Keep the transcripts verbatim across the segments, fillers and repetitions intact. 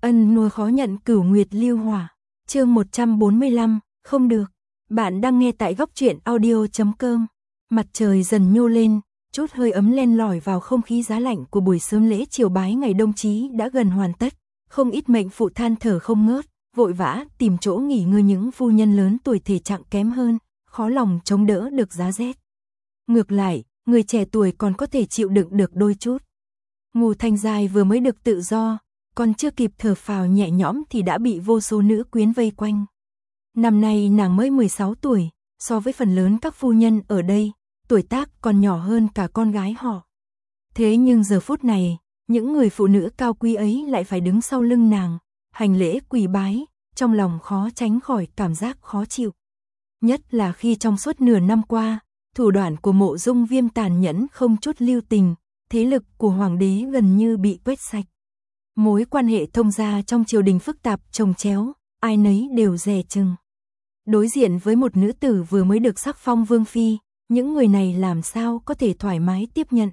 Ân nuôi khó nhận cửu nguyệt lưu hỏa. Chương một trăm bốn mươi lăm, không được. Bạn đang nghe tại góc truyện audio chấm com. Mặt trời dần nhô lên, chút hơi ấm len lỏi vào không khí giá lạnh của buổi sớm lễ chiều bái ngày đông chí đã gần hoàn tất. Không ít mệnh phụ than thở không ngớt, vội vã tìm chỗ nghỉ ngơi. Những phu nhân lớn tuổi thể trạng kém hơn, khó lòng chống đỡ được giá rét. Ngược lại, người trẻ tuổi còn có thể chịu đựng được đôi chút. Ngô Thanh Giai vừa mới được tự do, còn chưa kịp thở phào nhẹ nhõm thì đã bị vô số nữ quyến vây quanh. Năm nay nàng mới mười sáu tuổi, so với phần lớn các phu nhân ở đây, tuổi tác còn nhỏ hơn cả con gái họ. Thế nhưng giờ phút này, những người phụ nữ cao quý ấy lại phải đứng sau lưng nàng, hành lễ quỳ bái, trong lòng khó tránh khỏi cảm giác khó chịu. Nhất là khi trong suốt nửa năm qua, thủ đoạn của Mộ Dung Viêm tàn nhẫn không chút lưu tình, thế lực của hoàng đế gần như bị quét sạch. Mối quan hệ thông gia trong triều đình phức tạp chồng chéo, ai nấy đều dè chừng. Đối diện với một nữ tử vừa mới được sắc phong vương phi, những người này làm sao có thể thoải mái tiếp nhận.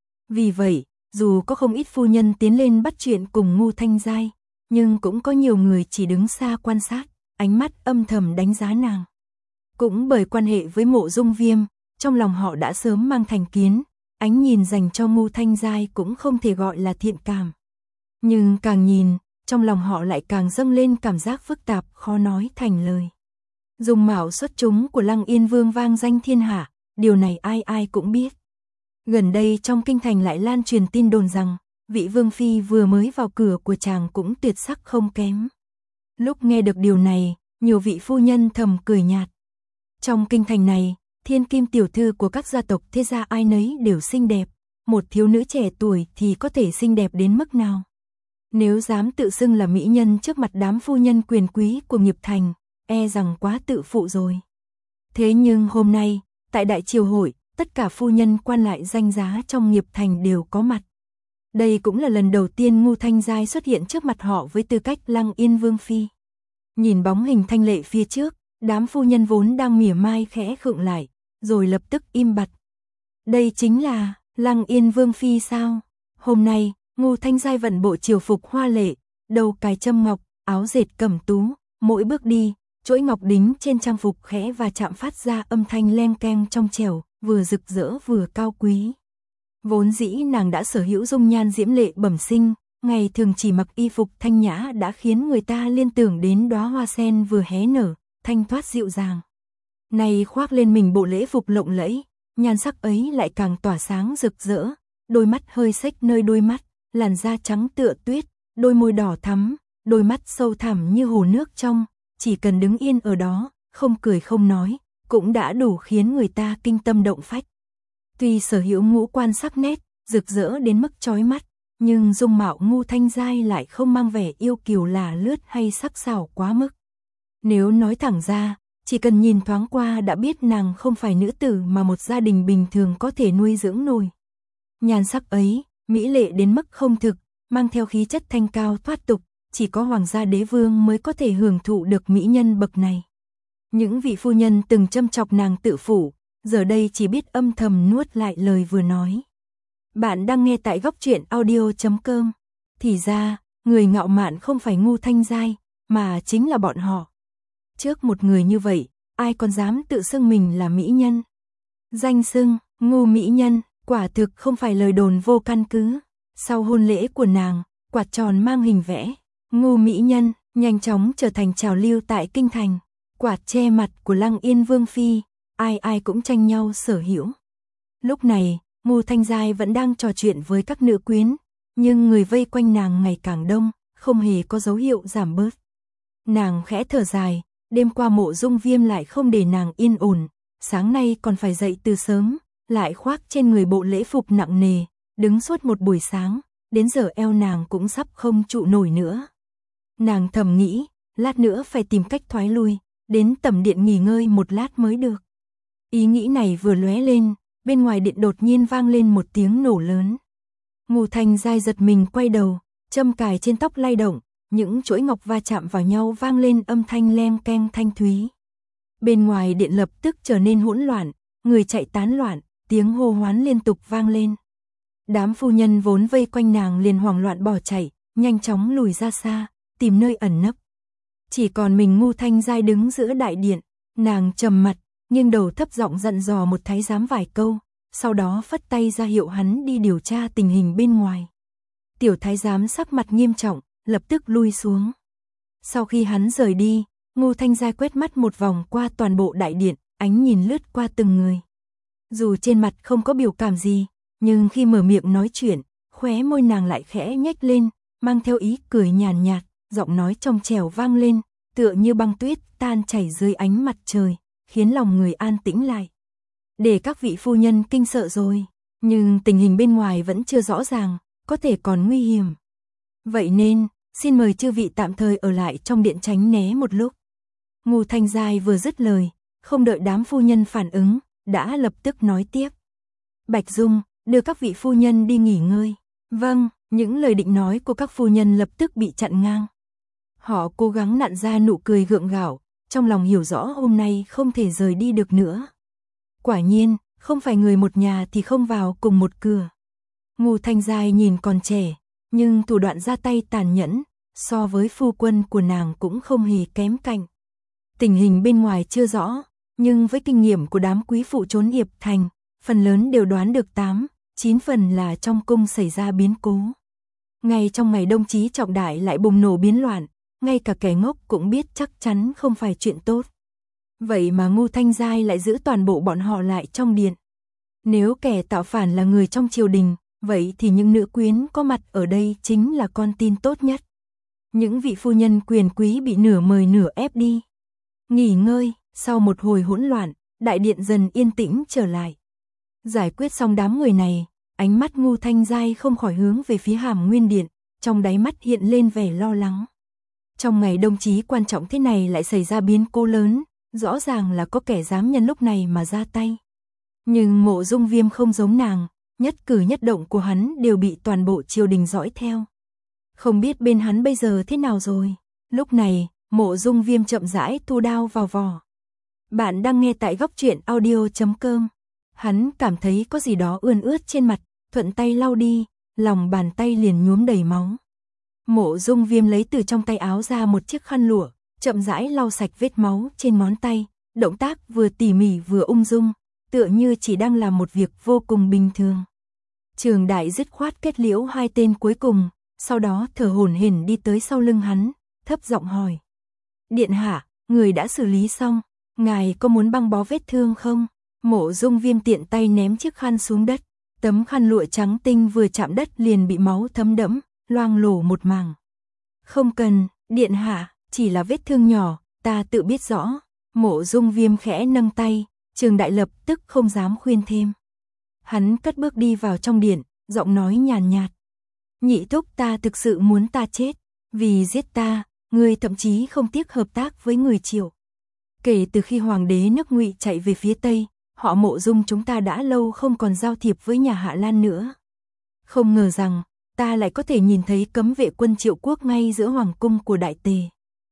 Vì vậy, dù có không ít phu nhân tiến lên bắt chuyện cùng Ngô Thanh Giai, nhưng cũng có nhiều người chỉ đứng xa quan sát, ánh mắt âm thầm đánh giá nàng. Cũng bởi quan hệ với Mộ Dung Viêm, trong lòng họ đã sớm mang thành kiến, ánh nhìn dành cho Ngô Thanh Giai cũng không thể gọi là thiện cảm. Nhưng càng nhìn, trong lòng họ lại càng dâng lên cảm giác phức tạp khó nói thành lời. Dung mạo xuất chúng của Lăng Yên Vương vang danh thiên hạ, điều này ai ai cũng biết. Gần đây trong kinh thành lại lan truyền tin đồn rằng, vị vương phi vừa mới vào cửa của chàng cũng tuyệt sắc không kém. Lúc nghe được điều này, nhiều vị phu nhân thầm cười nhạt. Trong kinh thành này, thiên kim tiểu thư của các gia tộc thế gia ai nấy đều xinh đẹp, một thiếu nữ trẻ tuổi thì có thể xinh đẹp đến mức nào. Nếu dám tự xưng là mỹ nhân trước mặt đám phu nhân quyền quý của nghiệp thành, e rằng quá tự phụ rồi. Thế nhưng hôm nay, tại đại triều hội, tất cả phu nhân quan lại danh giá trong nghiệp thành đều có mặt. Đây cũng là lần đầu tiên Ngô Thanh Giai xuất hiện trước mặt họ với tư cách Lăng Yên Vương phi. Nhìn bóng hình thanh lệ phía trước, đám phu nhân vốn đang mỉa mai khẽ khựng lại, rồi lập tức im bặt. Đây chính là Lăng Yên Vương phi sao? Hôm nay, Ngô Thanh Giai vận bộ triều phục hoa lệ, đầu cài châm ngọc, áo dệt cẩm tú, mỗi bước đi, chuỗi ngọc đính trên trang phục khẽ và chạm phát ra âm thanh len keng trong trẻo, vừa rực rỡ vừa cao quý. Vốn dĩ nàng đã sở hữu dung nhan diễm lệ bẩm sinh, ngày thường chỉ mặc y phục thanh nhã đã khiến người ta liên tưởng đến đóa hoa sen vừa hé nở, thanh thoát dịu dàng. Này khoác lên mình bộ lễ phục lộng lẫy, nhan sắc ấy lại càng tỏa sáng rực rỡ, đôi mắt hơi xếch nơi đôi mắt, làn da trắng tựa tuyết, đôi môi đỏ thắm, đôi mắt sâu thẳm như hồ nước trong, chỉ cần đứng yên ở đó, không cười không nói, cũng đã đủ khiến người ta kinh tâm động phách. Tuy sở hữu ngũ quan sắc nét, rực rỡ đến mức chói mắt, nhưng dung mạo Ngô Thanh Giai lại không mang vẻ yêu kiều là lướt hay sắc sảo quá mức. Nếu nói thẳng ra, chỉ cần nhìn thoáng qua đã biết nàng không phải nữ tử mà một gia đình bình thường có thể nuôi dưỡng nổi. Nhan sắc ấy, mỹ lệ đến mức không thực, mang theo khí chất thanh cao thoát tục, chỉ có hoàng gia đế vương mới có thể hưởng thụ được mỹ nhân bậc này. Những vị phu nhân từng châm chọc nàng tự phủ, giờ đây chỉ biết âm thầm nuốt lại lời vừa nói. Bạn đang nghe tại góc truyện audio chấm com. Thì ra, người ngạo mạn không phải Ngô Thanh Giai, mà chính là bọn họ. Trước một người như vậy, ai còn dám tự xưng mình là mỹ nhân? Danh xưng, Ngô mỹ nhân, quả thực không phải lời đồn vô căn cứ. Sau hôn lễ của nàng, quạt tròn mang hình vẽ, Ngô mỹ nhân, nhanh chóng trở thành trào lưu tại kinh thành. Quạt che mặt của Lăng Yên Vương phi, ai ai cũng tranh nhau sở hữu. Lúc này, Ngô Thanh Giai vẫn đang trò chuyện với các nữ quyến, nhưng người vây quanh nàng ngày càng đông, không hề có dấu hiệu giảm bớt. Nàng khẽ thở dài, đêm qua Mộ Dung Viêm lại không để nàng yên ổn, sáng nay còn phải dậy từ sớm, lại khoác trên người bộ lễ phục nặng nề, đứng suốt một buổi sáng, đến giờ eo nàng cũng sắp không trụ nổi nữa. Nàng thầm nghĩ, lát nữa phải tìm cách thoái lui, đến tẩm điện nghỉ ngơi một lát mới được. Ý nghĩ này vừa lóe lên, bên ngoài điện đột nhiên vang lên một tiếng nổ lớn. Ngô Thanh Giai giật mình quay đầu, châm cài trên tóc lay động, những chuỗi ngọc va chạm vào nhau vang lên âm thanh len keng thanh thúy. Bên ngoài điện lập tức trở nên hỗn loạn, người chạy tán loạn, tiếng hô hoán liên tục vang lên. Đám phu nhân vốn vây quanh nàng liền hoảng loạn bỏ chạy, nhanh chóng lùi ra xa, tìm nơi ẩn nấp. Chỉ còn mình Ngưu Thanh Giai đứng giữa đại điện, nàng trầm mặt, nghiêng đầu thấp giọng dặn dò một thái giám vài câu, sau đó phất tay ra hiệu hắn đi điều tra tình hình bên ngoài. Tiểu thái giám sắc mặt nghiêm trọng, lập tức lui xuống. Sau khi hắn rời đi, Ngưu Thanh Giai quét mắt một vòng qua toàn bộ đại điện, ánh nhìn lướt qua từng người. Dù trên mặt không có biểu cảm gì, nhưng khi mở miệng nói chuyện, khóe môi nàng lại khẽ nhếch lên, mang theo ý cười nhàn nhạt, giọng nói trong trẻo vang lên, tựa như băng tuyết tan chảy dưới ánh mặt trời, khiến lòng người an tĩnh lại. Để các vị phu nhân kinh sợ rồi, nhưng tình hình bên ngoài vẫn chưa rõ ràng, có thể còn nguy hiểm. Vậy nên, xin mời chư vị tạm thời ở lại trong điện tránh né một lúc. Ngưu Thanh Giai vừa dứt lời, không đợi đám phu nhân phản ứng, đã lập tức nói tiếp. Bạch Dung, đưa các vị phu nhân đi nghỉ ngơi. Vâng, những lời định nói của các phu nhân lập tức bị chặn ngang. Họ cố gắng nặn ra nụ cười gượng gạo, trong lòng hiểu rõ hôm nay không thể rời đi được nữa. Quả nhiên, không phải người một nhà thì không vào cùng một cửa. Ngưu Thanh Giai nhìn còn trẻ, nhưng thủ đoạn ra tay tàn nhẫn, so với phu quân của nàng cũng không hề kém cạnh. Tình hình bên ngoài chưa rõ, nhưng với kinh nghiệm của đám quý phụ trốn hiệp thành, phần lớn đều đoán được tám, chín phần là trong cung xảy ra biến cố. Ngay trong ngày đông chí trọng đại lại bùng nổ biến loạn, ngay cả kẻ ngốc cũng biết chắc chắn không phải chuyện tốt. Vậy mà Ngưu Thanh Giai lại giữ toàn bộ bọn họ lại trong điện. Nếu kẻ tạo phản là người trong triều đình, vậy thì những nữ quyến có mặt ở đây chính là con tin tốt nhất. Những vị phu nhân quyền quý bị nửa mời nửa ép đi. Nghỉ ngơi, sau một hồi hỗn loạn, đại điện dần yên tĩnh trở lại. Giải quyết xong đám người này, ánh mắt Ngưu Thanh Giai không khỏi hướng về phía Hàm Nguyên Điện, trong đáy mắt hiện lên vẻ lo lắng. Trong ngày đông chí quan trọng thế này lại xảy ra biến cố lớn, rõ ràng là có kẻ dám nhân lúc này mà ra tay. Nhưng Mộ Dung Viêm không giống nàng, nhất cử nhất động của hắn đều bị toàn bộ triều đình dõi theo. Không biết bên hắn bây giờ thế nào rồi. Lúc này, Mộ Dung Viêm chậm rãi thu đao vào vỏ. Bạn đang nghe tại góc truyện audio chấm com. Hắn cảm thấy có gì đó ươn ướt trên mặt, thuận tay lau đi, lòng bàn tay liền nhuốm đầy máu. Mộ Dung Viêm lấy từ trong tay áo ra một chiếc khăn lụa, chậm rãi lau sạch vết máu trên ngón tay, động tác vừa tỉ mỉ vừa ung dung, tựa như chỉ đang làm một việc vô cùng bình thường. Trường Đại dứt khoát kết liễu hai tên cuối cùng, sau đó thở hổn hển đi tới sau lưng hắn, thấp giọng hỏi. Điện hạ, người đã xử lý xong, ngài có muốn băng bó vết thương không? Mộ Dung Viêm tiện tay ném chiếc khăn xuống đất, tấm khăn lụa trắng tinh vừa chạm đất liền bị máu thấm đẫm, loang lổ một mảng. Không cần, điện hạ, chỉ là vết thương nhỏ, ta tự biết rõ. Mộ Dung Viêm khẽ nâng tay, Trường Đại lập tức không dám khuyên thêm. Hắn cất bước đi vào trong điện, giọng nói nhàn nhạt. Nhị thúc, ta thực sự muốn ta chết, vì giết ta, ngươi thậm chí không tiếc hợp tác với người Triệu. Kể từ khi hoàng đế nước Ngụy chạy về phía Tây, họ Mộ Dung chúng ta đã lâu không còn giao thiệp với nhà Hạ Lan nữa. Không ngờ rằng, ta lại có thể nhìn thấy cấm vệ quân Triệu quốc ngay giữa hoàng cung của Đại Tề.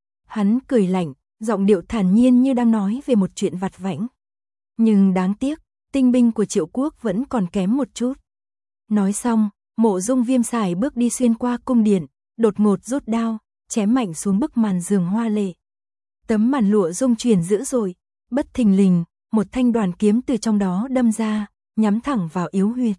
Hắn cười lạnh, giọng điệu thản nhiên như đang nói về một chuyện vặt vãnh. Nhưng đáng tiếc, tinh binh của Triệu quốc vẫn còn kém một chút. Nói xong, Mộ Dung Viêm xài bước đi xuyên qua cung điện, đột ngột rút đao, chém mạnh xuống bức màn giường hoa lệ. Tấm màn lụa rung chuyển dữ dội, bất thình lình, một thanh đoàn kiếm từ trong đó đâm ra, nhắm thẳng vào yếu huyệt.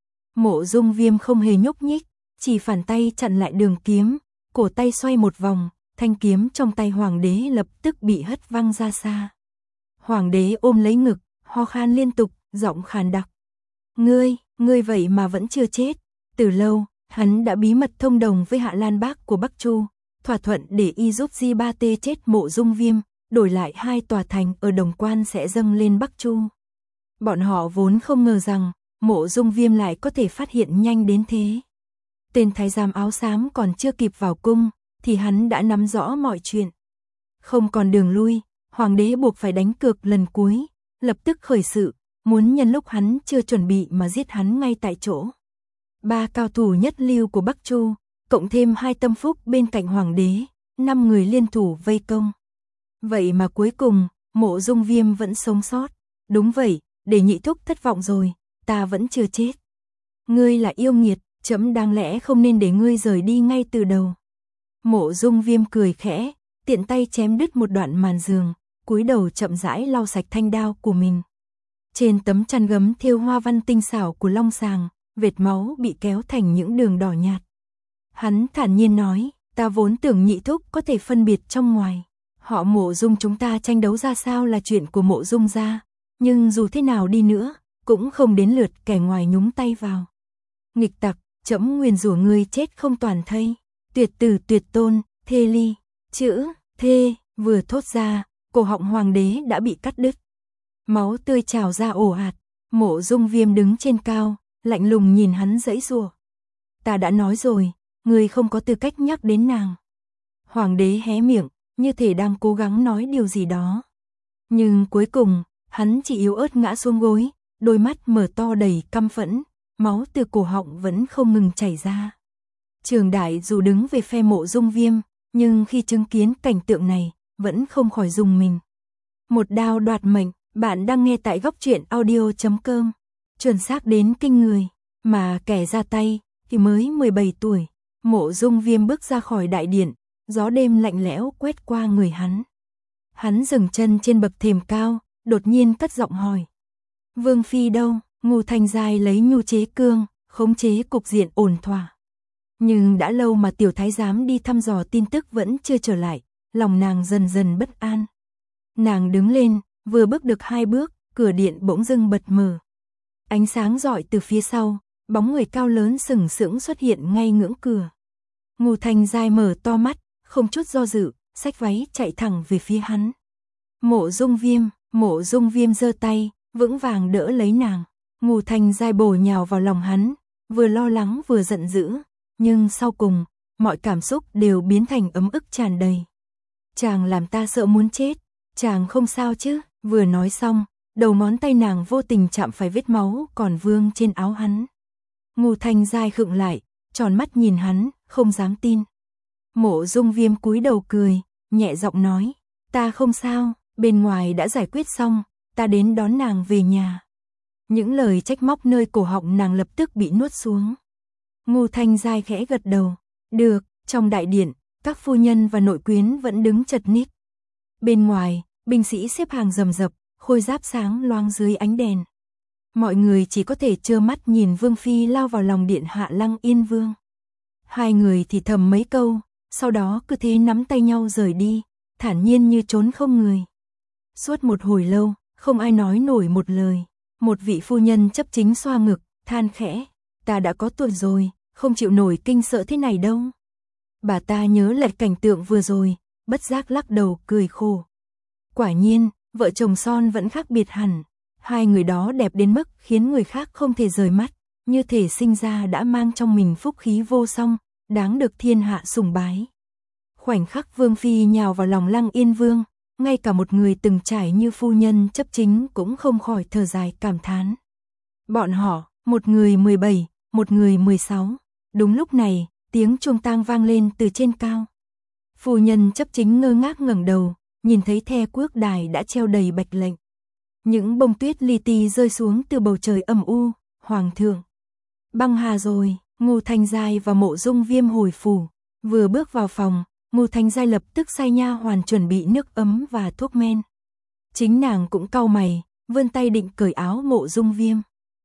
Mộ Dung Viêm không hề nhúc nhích, chỉ phản tay chặn lại đường kiếm, cổ tay xoay một vòng, thanh kiếm trong tay hoàng đế lập tức bị hất văng ra xa. Hoàng đế ôm lấy ngực, ho khan liên tục, giọng khàn đặc. Ngươi, ngươi vậy mà vẫn chưa chết. Từ lâu, hắn đã bí mật thông đồng với Hạ Lan Bác của Bắc Chu, thỏa thuận để y giúp Di Ba Tê chết Mộ Dung Viêm, đổi lại hai tòa thành ở Đồng Quan sẽ dâng lên Bắc Chu. Bọn họ vốn không ngờ rằng, Mộ Dung Viêm lại có thể phát hiện nhanh đến thế. Tên thái giám áo xám còn chưa kịp vào cung, thì hắn đã nắm rõ mọi chuyện. Không còn đường lui, hoàng đế buộc phải đánh cược lần cuối, lập tức khởi sự, muốn nhân lúc hắn chưa chuẩn bị mà giết hắn ngay tại chỗ. Ba cao thủ nhất lưu của Bắc Chu, cộng thêm hai tâm phúc bên cạnh hoàng đế, năm người liên thủ vây công. Vậy mà cuối cùng, Mộ Dung Viêm vẫn sống sót. Đúng vậy, để nhị thúc thất vọng rồi, ta vẫn chưa chết. Ngươi là yêu nghiệt, trẫm đáng lẽ không nên để ngươi rời đi ngay từ đầu. Mộ Dung Viêm cười khẽ, tiện tay chém đứt một đoạn màn giường, cúi đầu chậm rãi lau sạch thanh đao của mình. Trên tấm chăn gấm thêu hoa văn tinh xảo của long sàng, vệt máu bị kéo thành những đường đỏ nhạt. Hắn thản nhiên nói, ta vốn tưởng nhị thúc có thể phân biệt trong ngoài. Họ Mộ Dung chúng ta tranh đấu ra sao là chuyện của Mộ Dung gia, nhưng dù thế nào đi nữa, cũng không đến lượt kẻ ngoài nhúng tay vào. Nghịch tặc, trẫm nguyền rủa ngươi chết không toàn thây. Tuyệt tử tuyệt tôn, thê ly. Chữ thê vừa thốt ra, cổ họng hoàng đế đã bị cắt đứt. Máu tươi trào ra ồ ạt. Mộ Dung Viêm đứng trên cao, lạnh lùng nhìn hắn giãy giụa. Ta đã nói rồi, ngươi không có tư cách nhắc đến nàng. Hoàng đế hé miệng, như thể đang cố gắng nói điều gì đó. Nhưng cuối cùng, hắn chỉ yếu ớt ngã xuống gối, đôi mắt mở to đầy căm phẫn, máu từ cổ họng vẫn không ngừng chảy ra. Trường Đại dù đứng về phe Mộ Dung Viêm, nhưng khi chứng kiến cảnh tượng này, vẫn không khỏi rùng mình. Một đao đoạt mệnh, bạn đang nghe tại góc truyện audio chấm com. Chuẩn xác đến kinh người, mà kẻ ra tay thì mới mười bảy tuổi. Mộ Dung Viêm bước ra khỏi đại điện, gió đêm lạnh lẽo quét qua người hắn. Hắn dừng chân trên bậc thềm cao, đột nhiên cất giọng hỏi. Vương phi đâu? Ngô Thanh Giai lấy nhu chế cương, khống chế cục diện ổn thỏa. Nhưng đã lâu mà tiểu thái giám đi thăm dò tin tức vẫn chưa trở lại, lòng nàng dần dần bất an. Nàng đứng lên, vừa bước được hai bước, cửa điện bỗng dưng bật mở. Ánh sáng rọi từ phía sau, bóng người cao lớn sừng sững xuất hiện ngay ngưỡng cửa. Ngô Thanh Giai mở to mắt, không chút do dự, xách váy chạy thẳng về phía hắn. Mộ Dung Viêm, Mộ Dung Viêm giơ tay, vững vàng đỡ lấy nàng. Ngô Thanh Giai bổ nhào vào lòng hắn, vừa lo lắng vừa giận dữ, nhưng sau cùng, mọi cảm xúc đều biến thành ấm ức tràn đầy. Chàng làm ta sợ muốn chết, chàng không sao chứ? Vừa nói xong, đầu ngón tay nàng vô tình chạm phải vết máu còn vương trên áo hắn. Ngô Thanh Giai khựng lại, tròn mắt nhìn hắn, không dám tin. Mộ Dung Viêm cúi đầu cười, nhẹ giọng nói, ta không sao, bên ngoài đã giải quyết xong, ta đến đón nàng về nhà. Những lời trách móc nơi cổ họng nàng lập tức bị nuốt xuống. Ngô Thanh Giai khẽ gật đầu, được. Trong đại điện, các phu nhân và nội quyến vẫn đứng chật ních. Bên ngoài, binh sĩ xếp hàng rầm rập, khôi giáp sáng loáng dưới ánh đèn. Mọi người chỉ có thể trơ mắt nhìn Vương phi lao vào lòng điện hạ Lăng Yên Vương. Hai người thì thầm mấy câu, sau đó cứ thế nắm tay nhau rời đi, thản nhiên như trốn không người. Suốt một hồi lâu, không ai nói nổi một lời. Một vị phu nhân chấp chính xoa ngực, than khẽ, ta đã có tuổi rồi, không chịu nổi kinh sợ thế này đâu. Bà ta nhớ lại cảnh tượng vừa rồi, bất giác lắc đầu cười khổ. Quả nhiên, vợ chồng son vẫn khác biệt hẳn. Hai người đó đẹp đến mức khiến người khác không thể rời mắt, như thể sinh ra đã mang trong mình phúc khí vô song, đáng được thiên hạ sủng bái. Khoảnh khắc Vương phi nhào vào lòng Lăng Yên Vương, ngay cả một người từng trải như phu nhân chấp chính cũng không khỏi thở dài cảm thán. Bọn họ, một người mười bảy, một người mười sáu. Đúng lúc này, tiếng chuông tang vang lên từ trên cao. Phu nhân chấp chính ngơ ngác ngẩng đầu, nhìn thấy the quốc đài đã treo đầy bạch lệnh. Những bông tuyết li ti rơi xuống từ bầu trời âm u. Hoàng thượng, băng hà rồi. Ngô Thanh Giai và Mộ Dung Viêm hồi phủ. Vừa bước vào phòng, Ngô Thanh Giai lập tức sai nha hoàn chuẩn bị nước ấm và thuốc men. Chính nàng cũng cau mày, vươn tay định cởi áo Mộ Dung Viêm.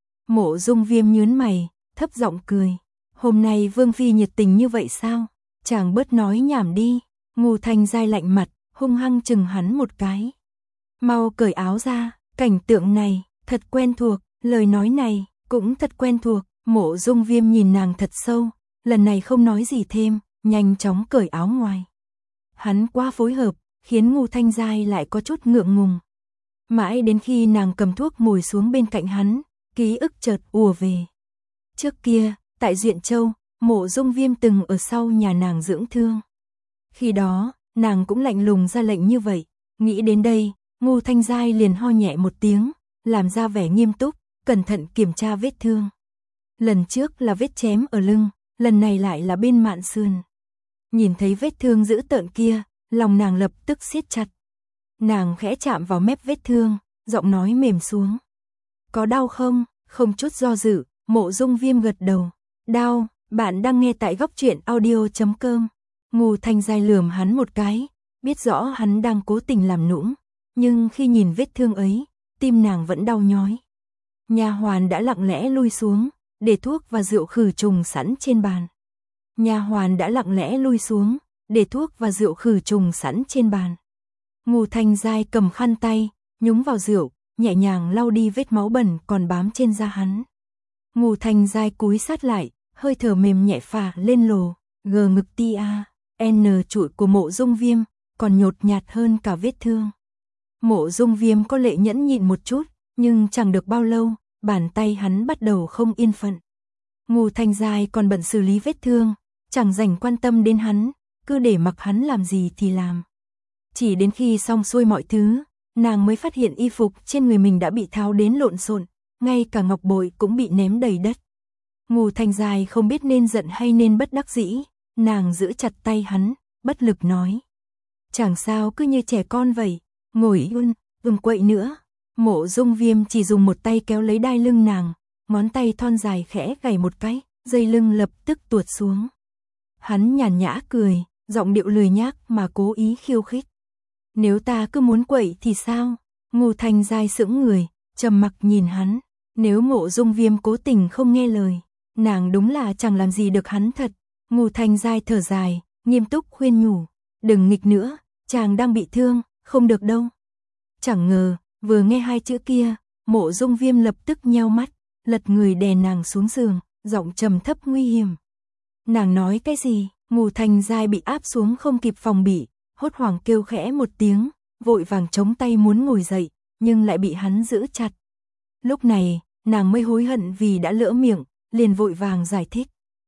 Mộ Dung Viêm nhướng mày, thấp giọng cười. Hôm nay Vương phi nhiệt tình như vậy sao? Chàng bớt nói nhảm đi. Ngô Thanh Giai lạnh mặt, hung hăng chừng hắn một cái. Mau cởi áo ra. Cảnh tượng này thật quen thuộc, lời nói này cũng thật quen thuộc. Mộ Dung Viêm nhìn nàng thật sâu, lần này không nói gì thêm, nhanh chóng cởi áo ngoài. Hắn quá phối hợp, khiến Ngô Thanh Giai lại có chút ngượng ngùng. Mãi đến khi nàng cầm thuốc ngồi xuống bên cạnh hắn, ký ức chợt ùa về. Trước kia, tại Duyện Châu, Mộ Dung Viêm từng ở sau nhà nàng dưỡng thương. Khi đó, nàng cũng lạnh lùng ra lệnh như vậy. Nghĩ đến đây, Ngô Thanh Giai liền ho nhẹ một tiếng, làm ra vẻ nghiêm túc, cẩn thận kiểm tra vết thương. Lần trước là vết chém ở lưng, lần này lại là bên mạn sườn. Nhìn thấy vết thương dữ tợn kia, lòng nàng lập tức siết chặt. Nàng khẽ chạm vào mép vết thương, giọng nói mềm xuống. Có đau không? Không chút do dự, Mộ Dung Viêm gật đầu. Đau. Bạn đang nghe tại góc truyện audio chấm com. Ngô Thanh Giai lườm hắn một cái, biết rõ hắn đang cố tình làm nũng, nhưng khi nhìn vết thương ấy, tim nàng vẫn đau nhói. Nha hoàn đã lặng lẽ lui xuống, để thuốc và rượu khử trùng sẵn trên bàn. Nha hoàn đã lặng lẽ lui xuống, để thuốc và rượu khử trùng sẵn trên bàn. Ngô Thanh Giai cầm khăn tay, nhúng vào rượu, nhẹ nhàng lau đi vết máu bẩn còn bám trên da hắn. Ngô Thanh Giai cúi sát lại, hơi thở mềm nhẹ phả lên lồ, gờ ngực ti a, n trụi của Mộ Dung Viêm, còn nhột nhạt hơn cả vết thương. Mộ Dung Viêm có lệ nhẫn nhịn một chút, nhưng chẳng được bao lâu, bàn tay hắn bắt đầu không yên phận. Ngô Thanh Giai còn bận xử lý vết thương, chẳng dành quan tâm đến hắn, cứ để mặc hắn làm gì thì làm. Chỉ đến khi xong xuôi mọi thứ, nàng mới phát hiện y phục trên người mình đã bị tháo đến lộn xộn, ngay cả ngọc bội cũng bị ném đầy đất. Ngô Thanh Giai không biết nên giận hay nên bất đắc dĩ, nàng giữ chặt tay hắn, bất lực nói. Chẳng sao, cứ như trẻ con vậy, ngồi yên, đừng quậy nữa. Mộ Dung Viêm chỉ dùng một tay kéo lấy đai lưng nàng, ngón tay thon dài khẽ gảy một cái, dây lưng lập tức tuột xuống. Hắn nhàn nhã cười, giọng điệu lười nhác mà cố ý khiêu khích. Nếu ta cứ muốn quậy thì sao? Ngô Thanh Giai sững người, trầm mặc nhìn hắn. Nếu Mộ Dung Viêm cố tình không nghe lời, nàng đúng là chẳng làm gì được hắn thật. Ngô Thanh Giai thở dài, nghiêm túc khuyên nhủ. Đừng nghịch nữa, chàng đang bị thương, không được đâu. Chẳng ngờ, vừa nghe hai chữ kia, Mộ Dung Viêm lập tức nheo mắt, lật người đè nàng xuống giường, giọng trầm thấp nguy hiểm. Nàng nói cái gì? Ngô Thanh Giai bị áp xuống không kịp phòng bị, hốt hoảng kêu khẽ một tiếng, vội vàng chống tay muốn ngồi dậy, nhưng lại bị hắn giữ chặt. Lúc này, nàng mới hối hận vì đã lỡ miệng, liền vội vàng giải thích.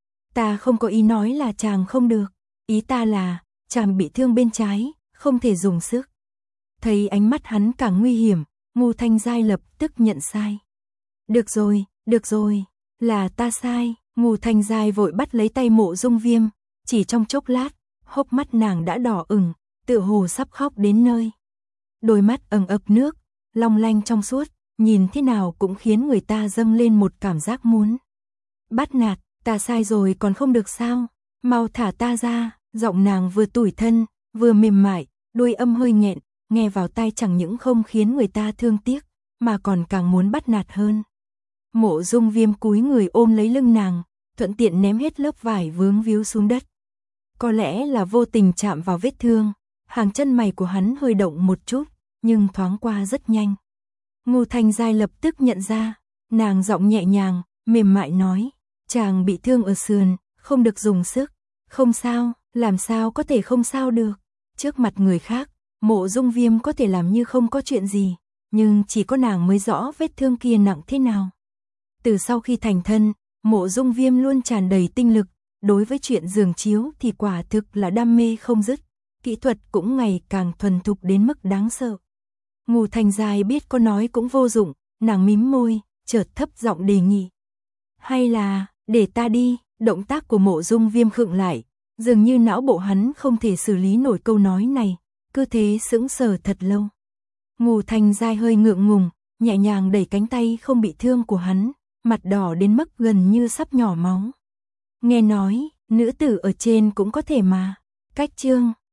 Ta không có ý nói là chàng không được, ý ta là, chàng bị thương bên trái, không thể dùng sức. Thấy ánh mắt hắn càng nguy hiểm, Ngô Thanh Giai lập tức nhận sai. Được rồi, được rồi, là ta sai. Ngô Thanh Giai vội bắt lấy tay Mộ Dung Viêm, chỉ trong chốc lát, hốc mắt nàng đã đỏ ửng, tựa hồ sắp khóc đến nơi. Đôi mắt ẩn ực nước, long lanh trong suốt, nhìn thế nào cũng khiến người ta dâng lên một cảm giác muốn bắt nạt. Ta sai rồi còn không được sao? Mau thả ta ra. Giọng nàng vừa tủi thân, vừa mềm mại, đôi âm hơi nghẹn, nghe vào tai chẳng những không khiến người ta thương tiếc, mà còn càng muốn bắt nạt hơn. Mộ Dung Viêm cúi người ôm lấy lưng nàng, thuận tiện ném hết lớp vải vướng víu xuống đất. Có lẽ là vô tình chạm vào vết thương, hàng chân mày của hắn hơi động một chút, nhưng thoáng qua rất nhanh. Ngô Thanh Giai lập tức nhận ra, nàng giọng nhẹ nhàng, mềm mại nói, chàng bị thương ở sườn, không được dùng sức. Không sao, làm sao có thể không sao được. Trước mặt người khác, Mộ Dung Viêm có thể làm như không có chuyện gì, nhưng chỉ có nàng mới rõ vết thương kia nặng thế nào. Từ sau khi thành thân, Mộ Dung Viêm luôn tràn đầy tinh lực, đối với chuyện giường chiếu thì quả thực là đam mê không dứt, kỹ thuật cũng ngày càng thuần thục đến mức đáng sợ. Ngô Thanh Giai biết có nói cũng vô dụng, nàng mím môi, chợt thấp giọng đề nghị. Hay là, để ta đi. Động tác của Mộ Dung Viêm khựng lại, dường như não bộ hắn không thể xử lý nổi câu nói này, cứ thế sững sờ thật lâu. Ngô Thanh Giai hơi ngượng ngùng, nhẹ nhàng đẩy cánh tay không bị thương của hắn, mặt đỏ đến mức gần như sắp nhỏ máu. Nghe nói, nữ tử ở trên cũng có thể mà. Cách chương